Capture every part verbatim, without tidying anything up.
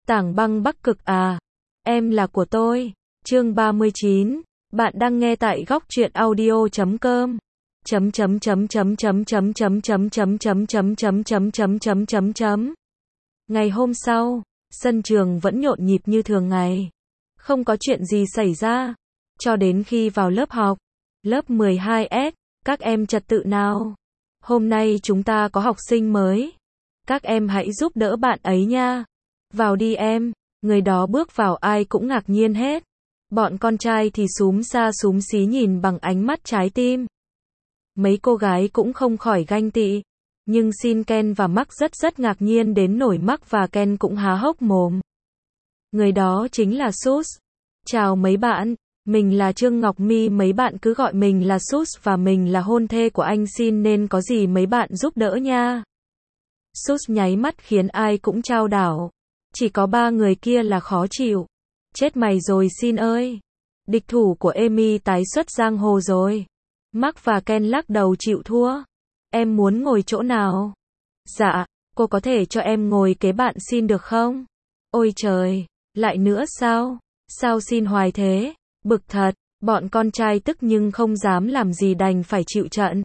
Tảng băng Bắc Cực à? Em là của tôi. Chương ba mươi chín. Bạn đang nghe tại góc truyện audio chấm com. Chấm chấm chấm chấm chấm chấm chấm chấm chấm chấm chấm chấm chấm chấm chấm chấm chấm. Ngày hôm sau, sân trường vẫn nhộn nhịp như thường ngày. Không có chuyện gì xảy ra. Cho đến khi vào lớp học. Lớp mười hai S, các em trật tự nào. Hôm nay chúng ta có học sinh mới. Các em hãy giúp đỡ bạn ấy nha. Vào đi em. Người đó bước vào ai cũng ngạc nhiên hết. Bọn con trai thì xúm xa xúm xí nhìn bằng ánh mắt trái tim. Mấy cô gái cũng không khỏi ganh tị. Nhưng Sin, Ken và Mark rất rất ngạc nhiên đến nỗi Mark và Ken cũng há hốc mồm. Người đó chính là Sus. Chào mấy bạn, mình là Trương Ngọc My, mấy bạn cứ gọi mình là Sus và mình là hôn thê của anh Sin nên có gì mấy bạn giúp đỡ nha. Sus nháy mắt khiến ai cũng chao đảo. Chỉ có ba người kia là khó chịu. Chết mày rồi Sin ơi. Địch thủ của Amy tái xuất giang hồ rồi. Mark và Ken lắc đầu chịu thua. Em muốn ngồi chỗ nào? Dạ, cô có thể cho em ngồi kế bạn Sin được không? Ôi trời, lại nữa sao? Sao Sin hoài thế? Bực thật, bọn con trai tức nhưng không dám làm gì đành phải chịu trận.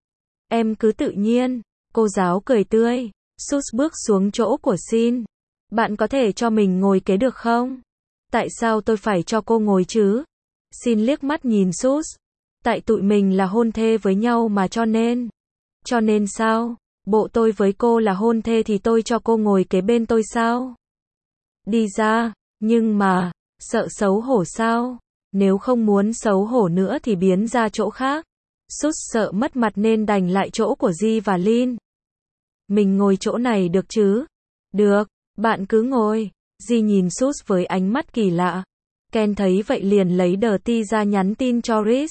Em cứ tự nhiên, cô giáo cười tươi. Sus bước xuống chỗ của Sin. Bạn có thể cho mình ngồi kế được không? Tại sao tôi phải cho cô ngồi chứ? Sin liếc mắt nhìn Sus. Tại tụi mình là hôn thê với nhau mà cho nên. Cho nên sao? Bộ tôi với cô là hôn thê thì tôi cho cô ngồi kế bên tôi sao? Đi ra, nhưng mà, sợ xấu hổ sao? Nếu không muốn xấu hổ nữa thì biến ra chỗ khác. Sus sợ mất mặt nên đành lại chỗ của Di và Lin. Mình ngồi chỗ này được chứ? Được, bạn cứ ngồi. Di nhìn Sus với ánh mắt kỳ lạ. Ken thấy vậy liền lấy đờ ti ra nhắn tin cho Rhys.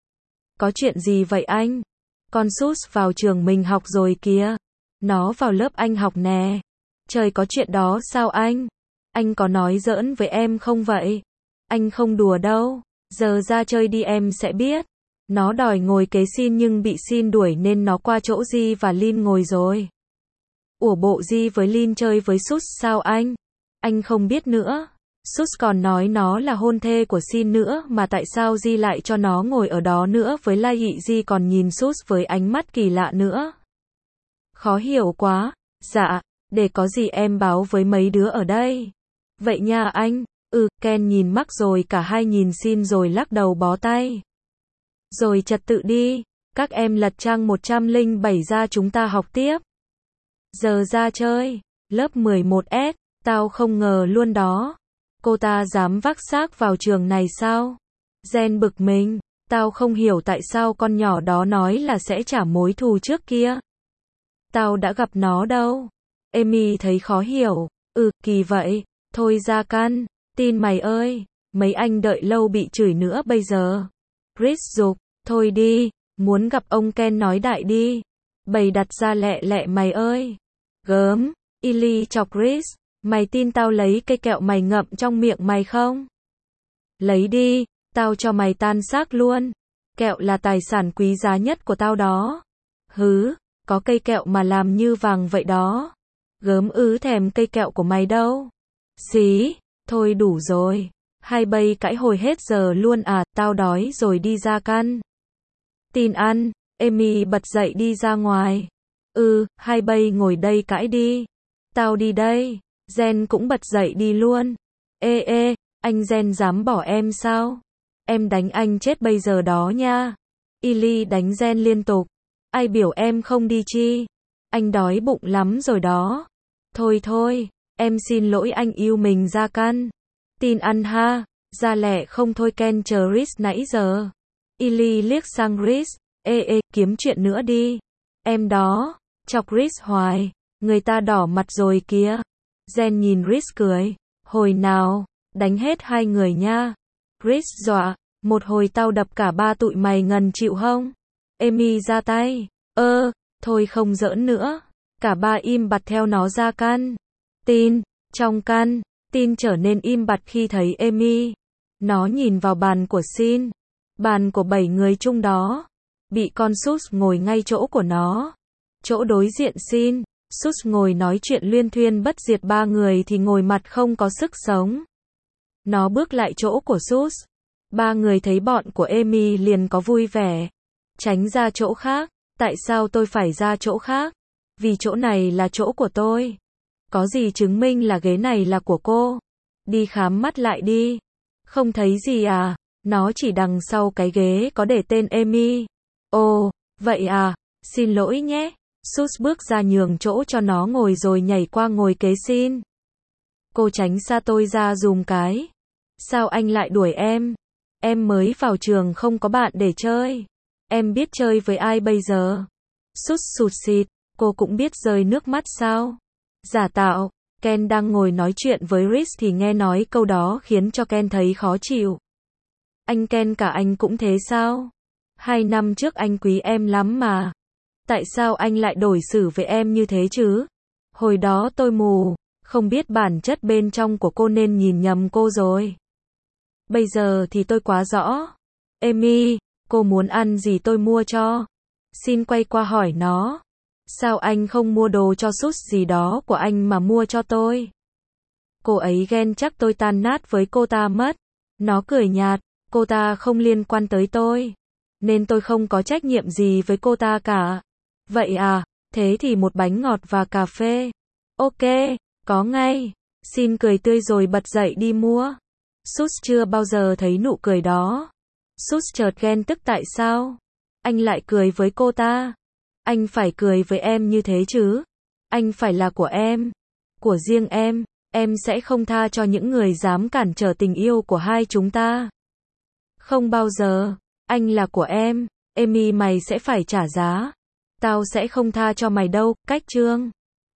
Có chuyện gì vậy anh? Con Sus vào trường mình học rồi kìa. Nó vào lớp anh học nè. Trời, có chuyện đó sao anh? Anh có nói giỡn với em không vậy? Anh không đùa đâu. Giờ ra chơi đi em sẽ biết. Nó đòi ngồi kế Sin nhưng bị Sin đuổi nên nó qua chỗ Di và Lin ngồi rồi. Ủa, bộ Di với Lin chơi với Sus sao anh? Anh không biết nữa. Sus còn nói nó là hôn thê của Sin nữa mà tại sao Di lại cho nó ngồi ở đó nữa, với lại Di còn nhìn Sus với ánh mắt kỳ lạ nữa. Khó hiểu quá. Dạ, để có gì em báo với mấy đứa ở đây. Vậy nha anh. Ừ, Ken nhìn Mark rồi cả hai nhìn Sin rồi lắc đầu bó tay. Rồi trật tự đi. Các em lật trang một trăm lẻ bảy ra chúng ta học tiếp. Giờ ra chơi. Lớp mười một S. Tao không ngờ luôn đó. Cô ta dám vác xác vào trường này sao? Jen bực mình. Tao không hiểu tại sao con nhỏ đó nói là sẽ trả mối thù trước kia. Tao đã gặp nó đâu. Amy thấy khó hiểu. Ừ, kỳ vậy. Thôi ra căn. Tin mày ơi. Mấy anh đợi lâu bị chửi nữa bây giờ. Rhys giục. Thôi đi. Muốn gặp ông Ken nói đại đi. Bày đặt ra lẹ lẹ mày ơi. Gớm. Illy chọc Rhys. Mày tin tao lấy cây kẹo mày ngậm trong miệng mày không? Lấy đi, tao cho mày tan xác luôn. Kẹo là tài sản quý giá nhất của tao đó. Hứ, có cây kẹo mà làm như vàng vậy đó. Gớm ứ thèm cây kẹo của mày đâu. Xí, thôi đủ rồi. Hai bay cãi hồi hết giờ luôn à, tao đói rồi đi ra căn. Tin ăn, Amy bật dậy đi ra ngoài. Ừ, hai bay ngồi đây cãi đi. Tao đi đây. Jen cũng bật dậy đi luôn. Ê ê, anh Jen dám bỏ em sao? Em đánh anh chết bây giờ đó nha. Illy đánh Jen liên tục. Ai biểu em không đi chi? Anh đói bụng lắm rồi đó. Thôi thôi, em xin lỗi anh yêu mình ra căn. Tin ăn ha, ra lẹ không thôi Ken chờ Rhys nãy giờ. Illy liếc sang Rhys. Ê ê, kiếm chuyện nữa đi. Em đó, chọc Rhys hoài. Người ta đỏ mặt rồi kìa. Jen nhìn Rhys cười. Hồi nào, đánh hết hai người nha. Rhys dọa. Một hồi tao đập cả ba tụi mày ngần chịu không? Amy ra tay. Ơ, thôi không giỡn nữa. Cả ba im bặt theo nó ra căn. Tin, trong căn, Tin trở nên im bặt khi thấy Amy. Nó nhìn vào bàn của Sin. Bàn của bảy người chung đó. Bị con Sus ngồi ngay chỗ của nó. Chỗ đối diện Sin. Sus ngồi nói chuyện luyên thuyên bất diệt ba người thì ngồi mặt không có sức sống. Nó bước lại chỗ của Sus. Ba người thấy bọn của Amy liền có vui vẻ. Tránh ra chỗ khác. Tại sao tôi phải ra chỗ khác? Vì chỗ này là chỗ của tôi. Có gì chứng minh là ghế này là của cô? Đi khám mắt lại đi. Không thấy gì à? Nó chỉ đằng sau cái ghế có để tên Amy. Ồ, vậy à? Xin lỗi nhé. Sus bước ra nhường chỗ cho nó ngồi rồi nhảy qua ngồi kế xin. Cô tránh xa tôi ra dùm cái. Sao anh lại đuổi em? Em mới vào trường không có bạn để chơi. Em biết chơi với ai bây giờ? Sus sụt sịt. Cô cũng biết rơi nước mắt sao? Giả tạo. Ken đang ngồi nói chuyện với Rhys thì nghe nói câu đó khiến cho Ken thấy khó chịu. Anh Ken, cả anh cũng thế sao? Hai năm trước anh quý em lắm mà. Tại sao anh lại đổi xử với em như thế chứ? Hồi đó tôi mù, không biết bản chất bên trong của cô nên nhìn nhầm cô rồi. Bây giờ thì tôi quá rõ. Amy, cô muốn ăn gì tôi mua cho. Xin quay qua hỏi nó. Sao anh không mua đồ cho Sus gì đó của anh mà mua cho tôi? Cô ấy ghen chắc tôi tan nát với cô ta mất. Nó cười nhạt, cô ta không liên quan tới tôi. Nên tôi không có trách nhiệm gì với cô ta cả. Vậy à, thế thì một bánh ngọt và cà phê. Ok, có ngay. Xin cười tươi rồi bật dậy đi mua. Sus chưa bao giờ thấy nụ cười đó. Sus chợt ghen tức tại sao? Anh lại cười với cô ta. Anh phải cười với em như thế chứ. Anh phải là của em. Của riêng em. Em sẽ không tha cho những người dám cản trở tình yêu của hai chúng ta. Không bao giờ. Anh là của em. Amy, mày sẽ phải trả giá. Tao sẽ không tha cho mày đâu. Cách chương